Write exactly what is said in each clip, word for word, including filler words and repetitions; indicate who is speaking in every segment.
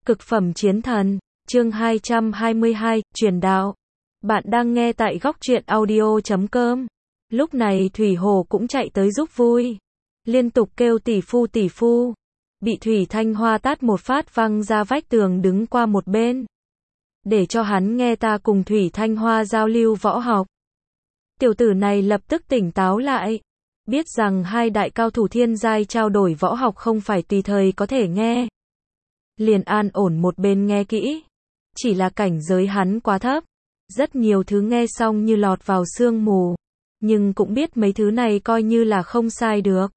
Speaker 1: Cực phẩm chiến thần, chương hai trăm hai mươi hai, truyền đạo. Bạn đang nghe tại góc truyện audio chấm com. Lúc này Thủy Hồ cũng chạy tới giúp vui. Liên tục kêu tỷ phu tỷ phu. Bị Thủy Thanh Hoa tát một phát văng ra vách tường đứng qua một bên. Để cho hắn nghe ta cùng Thủy Thanh Hoa giao lưu võ học. Tiểu tử này lập tức tỉnh táo lại. Biết rằng hai đại cao thủ thiên giai trao đổi võ học không phải tùy thời có thể nghe. Liền an ổn một bên nghe kỹ. Chỉ là cảnh giới hắn quá thấp. Rất nhiều thứ nghe xong như lọt vào sương mù. Nhưng cũng biết mấy thứ này coi như là không sai được.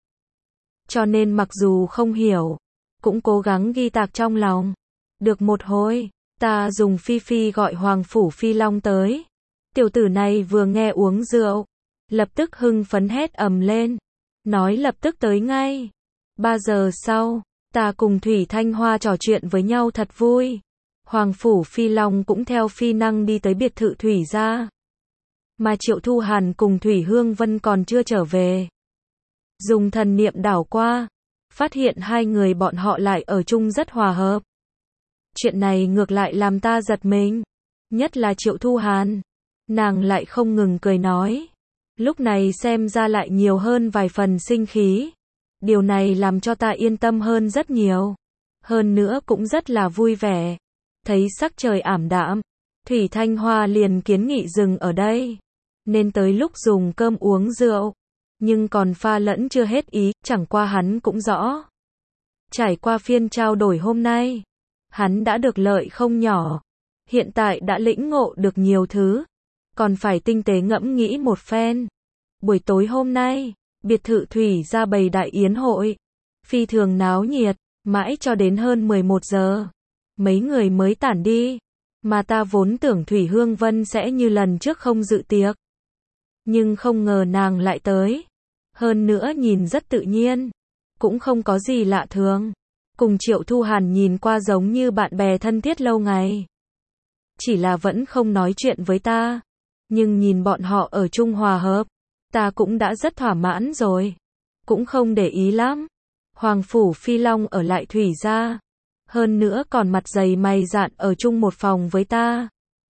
Speaker 1: Cho nên mặc dù không hiểu, cũng cố gắng ghi tạc trong lòng. Được một hồi, ta dùng Phi Phi gọi Hoàng Phủ Phi Long tới. Tiểu tử này vừa nghe uống rượu, lập tức hưng phấn hét ầm lên. Nói lập tức tới ngay. Ba giờ sau, ta cùng Thủy Thanh Hoa trò chuyện với nhau thật vui. Hoàng Phủ Phi Long cũng theo phi năng đi tới biệt thự Thủy gia. Mà Triệu Thu Hàn cùng Thủy Hương Vân còn chưa trở về. Dùng thần niệm đảo qua, phát hiện hai người bọn họ lại ở chung rất hòa hợp. Chuyện này ngược lại làm ta giật mình. Nhất là Triệu Thu Hàn. Nàng lại không ngừng cười nói. Lúc này xem ra lại nhiều hơn vài phần sinh khí. Điều này làm cho ta yên tâm hơn rất nhiều. Hơn nữa cũng rất là vui vẻ. Thấy sắc trời ảm đạm, Thủy Thanh Hoa liền kiến nghị dừng ở đây. Nên tới lúc dùng cơm uống rượu. Nhưng còn pha lẫn chưa hết ý, chẳng qua hắn cũng rõ. Trải qua phiên trao đổi hôm nay, hắn đã được lợi không nhỏ. Hiện tại đã lĩnh ngộ được nhiều thứ. Còn phải tinh tế ngẫm nghĩ một phen. Buổi tối hôm nay, biệt thự Thủy gia bày đại yến hội. Phi thường náo nhiệt, mãi cho đến hơn mười một giờ. Mấy người mới tản đi. Mà ta vốn tưởng Thủy Hương Vân sẽ như lần trước không dự tiệc. Nhưng không ngờ nàng lại tới. Hơn nữa nhìn rất tự nhiên. Cũng không có gì lạ thường. Cùng Triệu Thu Hàn nhìn qua giống như bạn bè thân thiết lâu ngày. Chỉ là vẫn không nói chuyện với ta. Nhưng nhìn bọn họ ở chung hòa hợp. Ta cũng đã rất thỏa mãn rồi. Cũng không để ý lắm. Hoàng Phủ Phi Long ở lại Thủy gia. Hơn nữa còn mặt dày mày dạn ở chung một phòng với ta.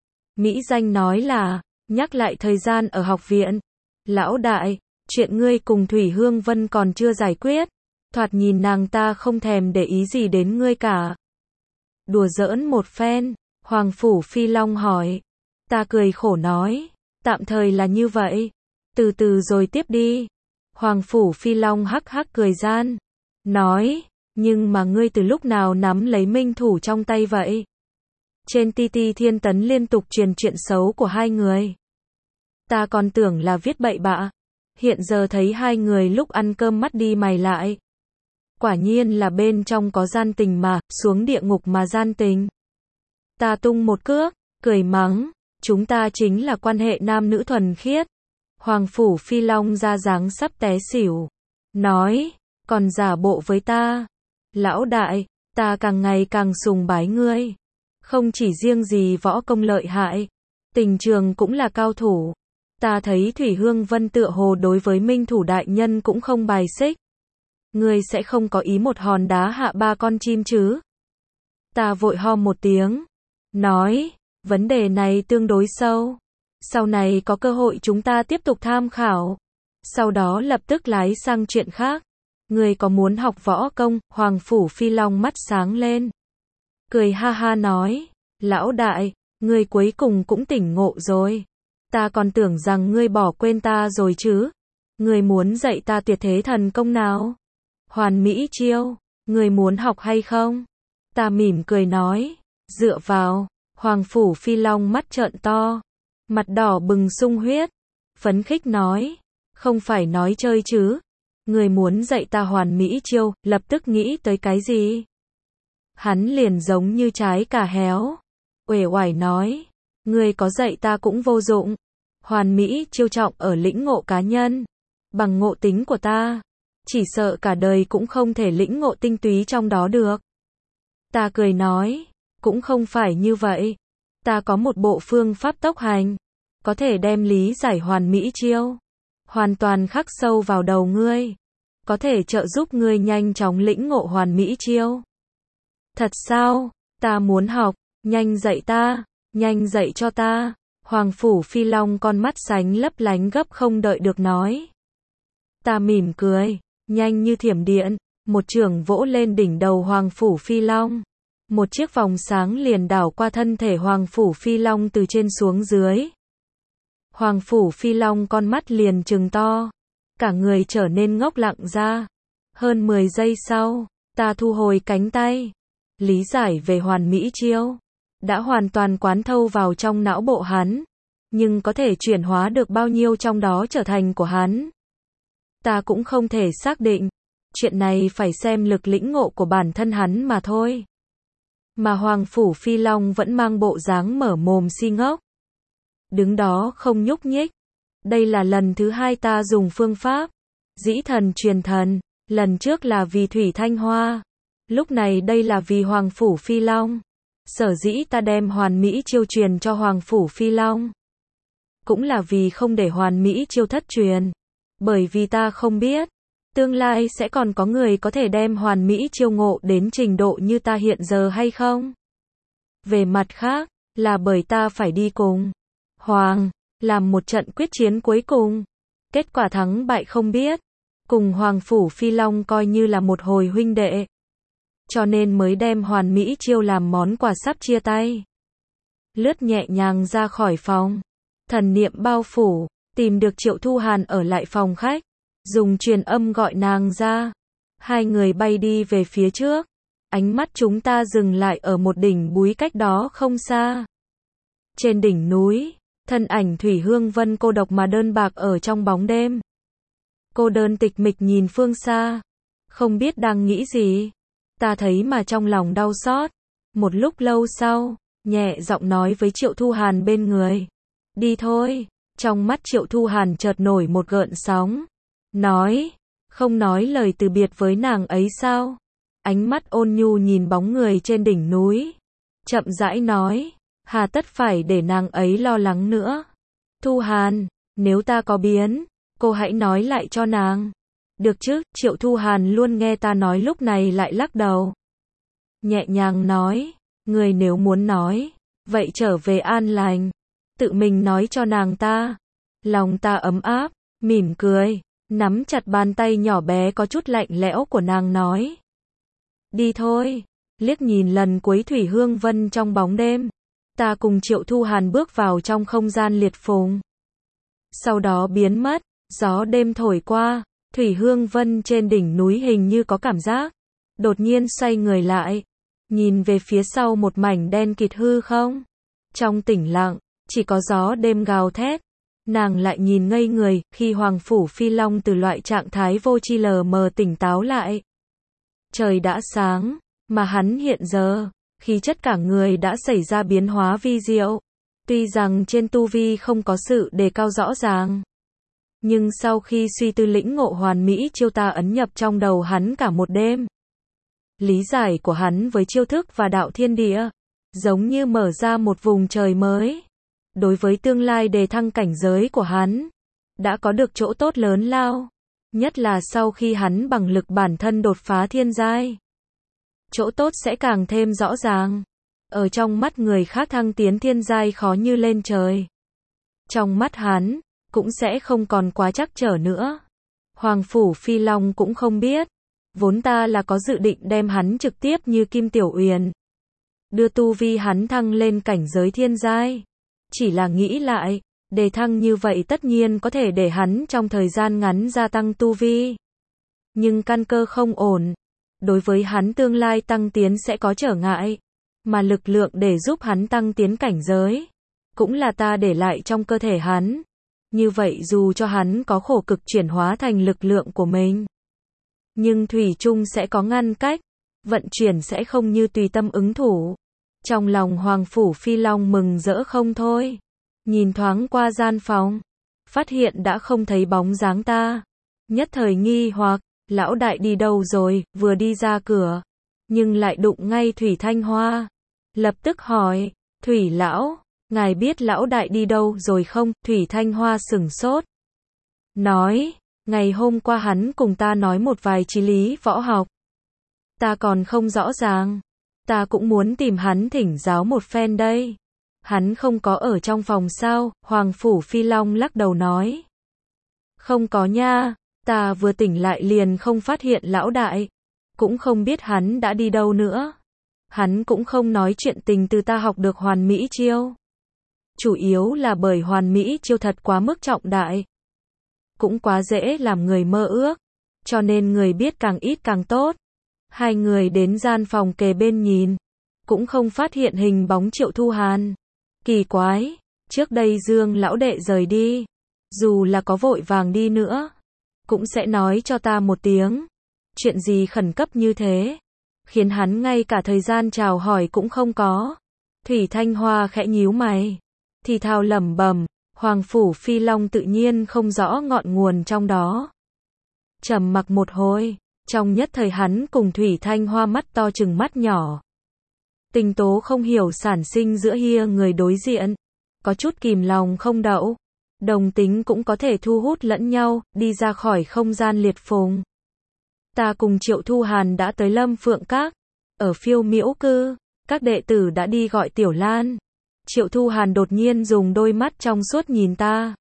Speaker 1: Mỹ danh nói là, nhắc lại thời gian ở học viện. Lão đại, chuyện ngươi cùng Thủy Hương Vân còn chưa giải quyết. Thoạt nhìn nàng ta không thèm để ý gì đến ngươi cả. Đùa giỡn một phen, Hoàng Phủ Phi Long hỏi. Ta cười khổ nói, tạm thời là như vậy. Từ từ rồi tiếp đi. Hoàng Phủ Phi Long hắc hắc cười gian. Nói, nhưng mà ngươi từ lúc nào nắm lấy minh thủ trong tay vậy? Trên ti ti Thiên Tấn liên tục truyền chuyện xấu của hai người. Ta còn tưởng là viết bậy bạ. Hiện giờ thấy hai người lúc ăn cơm mắt đi mày lại. Quả nhiên là bên trong có gian tình mà, xuống địa ngục mà gian tình. Ta tung một cước, cười mắng, chúng ta chính là quan hệ nam nữ thuần khiết. Hoàng Phủ Phi Long ra dáng sắp té xỉu. Nói, còn giả bộ với ta. Lão đại, ta càng ngày càng sùng bái ngươi. Không chỉ riêng gì võ công lợi hại, tình trường cũng là cao thủ. Ta thấy Thủy Hương Vân tựa hồ đối với Minh Thủ đại nhân cũng không bài xích. Ngươi sẽ không có ý một hòn đá hạ ba con chim chứ? Ta vội ho một tiếng. Nói, vấn đề này tương đối sâu. Sau này có cơ hội chúng ta tiếp tục tham khảo. Sau đó lập tức lái sang chuyện khác. Ngươi có muốn học võ công? Hoàng Phủ Phi Long mắt sáng lên. Cười ha ha nói. Lão đại, ngươi cuối cùng cũng tỉnh ngộ rồi. Ta còn tưởng rằng ngươi bỏ quên ta rồi chứ. Ngươi muốn dạy ta tuyệt thế thần công nào? Hoàn Mỹ chiêu, ngươi muốn học hay không? Ta mỉm cười nói. Dựa vào. Hoàng Phủ Phi Long mắt trợn to. Mặt đỏ bừng sung huyết. Phấn khích nói. Không phải nói chơi chứ. Ngươi muốn dạy ta hoàn mỹ chiêu, lập tức nghĩ tới cái gì? Hắn liền giống như trái cà héo. Uể oải nói. Ngươi có dạy ta cũng vô dụng. Hoàn mỹ chiêu trọng ở lĩnh ngộ cá nhân. Bằng ngộ tính của ta. Chỉ sợ cả đời cũng không thể lĩnh ngộ tinh túy trong đó được. Ta cười nói. Cũng không phải như vậy. Ta có một bộ phương pháp tốc hành. Có thể đem lý giải hoàn mỹ chiêu. Hoàn toàn khắc sâu vào đầu ngươi. Có thể trợ giúp ngươi nhanh chóng lĩnh ngộ hoàn mỹ chiêu. Thật sao? Ta muốn học, nhanh dạy ta, nhanh dạy cho ta. Hoàng Phủ Phi Long con mắt sánh lấp lánh gấp không đợi được nói. Ta mỉm cười, nhanh như thiểm điện, một chưởng vỗ lên đỉnh đầu Hoàng Phủ Phi Long. Một chiếc vòng sáng liền đảo qua thân thể Hoàng Phủ Phi Long từ trên xuống dưới. Hoàng Phủ Phi Long con mắt liền trừng to, cả người trở nên ngốc lặng ra. Hơn mười giây sau, ta thu hồi cánh tay. Lý giải về hoàn mỹ chiêu đã hoàn toàn quán thâu vào trong não bộ hắn, nhưng có thể chuyển hóa được bao nhiêu trong đó trở thành của hắn, ta cũng không thể xác định. Chuyện này phải xem lực lĩnh ngộ của bản thân hắn mà thôi. Mà Hoàng Phủ Phi Long vẫn mang bộ dáng mở mồm si ngốc, đứng đó không nhúc nhích. Đây là lần thứ hai ta dùng phương pháp dĩ thần truyền thần, lần trước là vì Thủy Thanh Hoa, lúc này đây là vì Hoàng Phủ Phi Long. Sở dĩ ta đem hoàn mỹ chiêu truyền cho Hoàng Phủ Phi Long, cũng là vì không để hoàn mỹ chiêu thất truyền. Bởi vì ta không biết, tương lai sẽ còn có người có thể đem hoàn mỹ chiêu ngộ đến trình độ như ta hiện giờ hay không. Về mặt khác, là bởi ta phải đi cùng Hoàng, làm một trận quyết chiến cuối cùng. Kết quả thắng bại không biết, cùng Hoàng Phủ Phi Long coi như là một hồi huynh đệ. Cho nên mới đem hoàn mỹ chiêu làm món quà sắp chia tay. Lướt nhẹ nhàng ra khỏi phòng, thần niệm bao phủ, tìm được Triệu Thu Hàn ở lại phòng khách, dùng truyền âm gọi nàng ra. Hai người bay đi về phía trước, ánh mắt chúng ta dừng lại ở một đỉnh núi cách đó không xa. Trên đỉnh núi, thân ảnh Thủy Hương Vân cô độc mà đơn bạc ở trong bóng đêm. Cô đơn tịch mịch nhìn phương xa, không biết đang nghĩ gì. Ta thấy mà trong lòng đau xót. Một lúc lâu sau, nhẹ giọng nói với Triệu Thu Hàn bên người. Đi thôi. Trong mắt Triệu Thu Hàn chợt nổi một gợn sóng. Nói, không nói lời từ biệt với nàng ấy sao? Ánh mắt ôn nhu nhìn bóng người trên đỉnh núi. Chậm rãi nói, hà tất phải để nàng ấy lo lắng nữa. Thu Hàn, nếu ta có biến, cô hãy nói lại cho nàng. Được chứ, Triệu Thu Hàn luôn nghe ta nói lúc này lại lắc đầu. Nhẹ nhàng nói, người nếu muốn nói, vậy trở về an lành. Tự mình nói cho nàng ta. Lòng ta ấm áp, mỉm cười, nắm chặt bàn tay nhỏ bé có chút lạnh lẽo của nàng nói. Đi thôi, liếc nhìn lần cuối Thủy Hương Vân trong bóng đêm. Ta cùng Triệu Thu Hàn bước vào trong không gian liệt phùng. Sau đó biến mất, gió đêm thổi qua. Thủy Hương Vân trên đỉnh núi hình như có cảm giác, đột nhiên xoay người lại, nhìn về phía sau một mảnh đen kịt hư không. Trong tĩnh lặng, chỉ có gió đêm gào thét. Nàng lại nhìn ngây người, khi Hoàng Phủ Phi Long từ loại trạng thái vô tri lờ mờ tỉnh táo lại. Trời đã sáng, mà hắn hiện giờ, khí chất cả người đã xảy ra biến hóa vi diệu. Tuy rằng trên tu vi không có sự đề cao rõ ràng, nhưng sau khi suy tư lĩnh ngộ hoàn mỹ chiêu ta ấn nhập trong đầu hắn cả một đêm. Lý giải của hắn với chiêu thức và đạo thiên địa, giống như mở ra một vùng trời mới. Đối với tương lai đề thăng cảnh giới của hắn, đã có được chỗ tốt lớn lao. Nhất là sau khi hắn bằng lực bản thân đột phá thiên giai. Chỗ tốt sẽ càng thêm rõ ràng. Ở trong mắt người khác thăng tiến thiên giai khó như lên trời. Trong mắt hắn, cũng sẽ không còn quá trắc trở nữa. Hoàng Phủ Phi Long cũng không biết. Vốn ta là có dự định đem hắn trực tiếp như Kim Tiểu Uyển, đưa tu vi hắn thăng lên cảnh giới thiên giai. Chỉ là nghĩ lại, đề thăng như vậy tất nhiên có thể để hắn trong thời gian ngắn gia tăng tu vi. Nhưng căn cơ không ổn. Đối với hắn tương lai tăng tiến sẽ có trở ngại. Mà lực lượng để giúp hắn tăng tiến cảnh giới, cũng là ta để lại trong cơ thể hắn. Như vậy dù cho hắn có khổ cực chuyển hóa thành lực lượng của mình, nhưng thủy chung sẽ có ngăn cách, vận chuyển sẽ không như tùy tâm ứng thủ. Trong lòng Hoàng Phủ Phi Long mừng rỡ không thôi. Nhìn thoáng qua gian phòng, phát hiện đã không thấy bóng dáng ta. Nhất thời nghi hoặc, lão đại đi đâu rồi, vừa đi ra cửa, nhưng lại đụng ngay Thủy Thanh Hoa. Lập tức hỏi, Thủy lão, ngài biết lão đại đi đâu rồi không? Thủy Thanh Hoa sửng sốt. Nói, ngày hôm qua hắn cùng ta nói một vài chí lý võ học. Ta còn không rõ ràng. Ta cũng muốn tìm hắn thỉnh giáo một phen đây. Hắn không có ở trong phòng sao? Hoàng Phủ Phi Long lắc đầu nói. Không có nha, ta vừa tỉnh lại liền không phát hiện lão đại. Cũng không biết hắn đã đi đâu nữa. Hắn cũng không nói chuyện tình từ ta học được hoàn mỹ chiêu. Chủ yếu là bởi hoàn mỹ chiêu thật quá mức trọng đại. Cũng quá dễ làm người mơ ước. Cho nên người biết càng ít càng tốt. Hai người đến gian phòng kề bên nhìn. Cũng không phát hiện hình bóng Triệu Thu Hàn. Kỳ quái, trước đây Dương lão đệ rời đi. Dù là có vội vàng đi nữa. Cũng sẽ nói cho ta một tiếng. Chuyện gì khẩn cấp như thế. Khiến hắn ngay cả thời gian chào hỏi cũng không có. Thủy Thanh Hoa khẽ nhíu mày. Thì thào lẩm bẩm. Hoàng Phủ Phi Long tự nhiên không rõ ngọn nguồn trong đó. Trầm mặc một hồi. Trong nhất thời hắn cùng Thủy Thanh Hoa mắt to chừng mắt nhỏ. Tình tố không hiểu sản sinh giữa hia người đối diện. Có chút kìm lòng không đậu. Đồng tính cũng có thể thu hút lẫn nhau, đi ra khỏi không gian liệt phùng. Ta cùng Triệu Thu Hàn đã tới Lâm Phượng Các. Ở Phiêu Miễu Cư, các đệ tử đã đi gọi Tiểu Lan. Triệu Thu Hàn đột nhiên dùng đôi mắt trong suốt nhìn ta.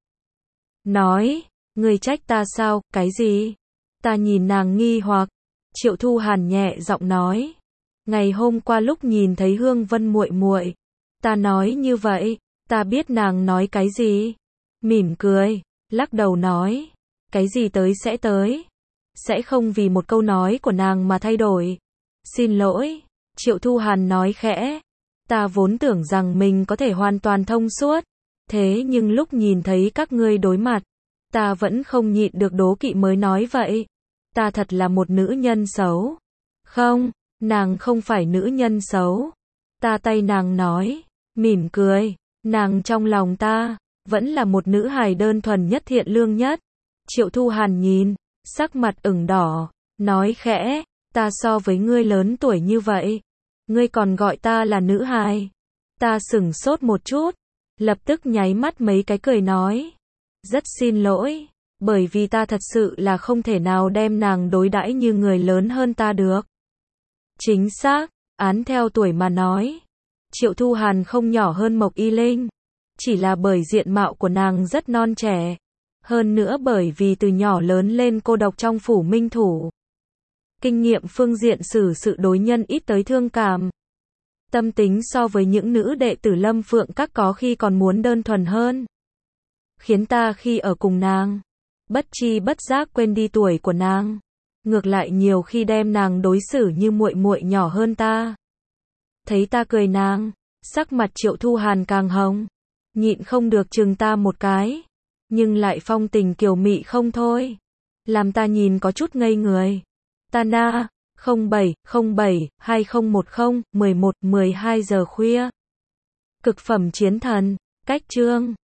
Speaker 1: Nói, người trách ta sao, cái gì? Ta nhìn nàng nghi hoặc. Triệu Thu Hàn nhẹ giọng nói. Ngày hôm qua lúc nhìn thấy Hương Vân muội muội, ta nói như vậy, ta biết nàng nói cái gì. Mỉm cười, lắc đầu nói. Cái gì tới sẽ tới. Sẽ không vì một câu nói của nàng mà thay đổi. Xin lỗi, Triệu Thu Hàn nói khẽ. Ta vốn tưởng rằng mình có thể hoàn toàn thông suốt. Thế nhưng lúc nhìn thấy các ngươi đối mặt, ta vẫn không nhịn được đố kỵ mới nói vậy. Ta thật là một nữ nhân xấu. Không, nàng không phải nữ nhân xấu. Ta tay nàng nói, mỉm cười. Nàng trong lòng ta, vẫn là một nữ hài đơn thuần nhất thiện lương nhất. Triệu Thu Hàn nhìn, sắc mặt ửng đỏ, nói khẽ, ta so với ngươi lớn tuổi như vậy. Ngươi còn gọi ta là nữ hài. Ta sửng sốt một chút, lập tức nháy mắt mấy cái cười nói. Rất xin lỗi, bởi vì ta thật sự là không thể nào đem nàng đối đãi như người lớn hơn ta được. Chính xác, án theo tuổi mà nói. Triệu Thu Hàn không nhỏ hơn Mộc Y Linh. Chỉ là bởi diện mạo của nàng rất non trẻ. Hơn nữa bởi vì từ nhỏ lớn lên cô độc trong phủ Minh Thủ. Kinh nghiệm phương diện xử sự đối nhân ít tới thương cảm. Tâm tính so với những nữ đệ tử Lâm Phượng Các có khi còn muốn đơn thuần hơn. Khiến ta khi ở cùng nàng, bất chi bất giác quên đi tuổi của nàng. Ngược lại nhiều khi đem nàng đối xử như muội muội nhỏ hơn ta. Thấy ta cười nàng, sắc mặt Triệu Thu Hàn càng hồng. Nhịn không được chừng ta một cái. Nhưng lại phong tình kiều mị không thôi. Làm ta nhìn có chút ngây người. Ta na, không bảy, không bảy, hai không một không, mười một, mười hai giờ khuya. Cực phẩm chiến thần, cách chương.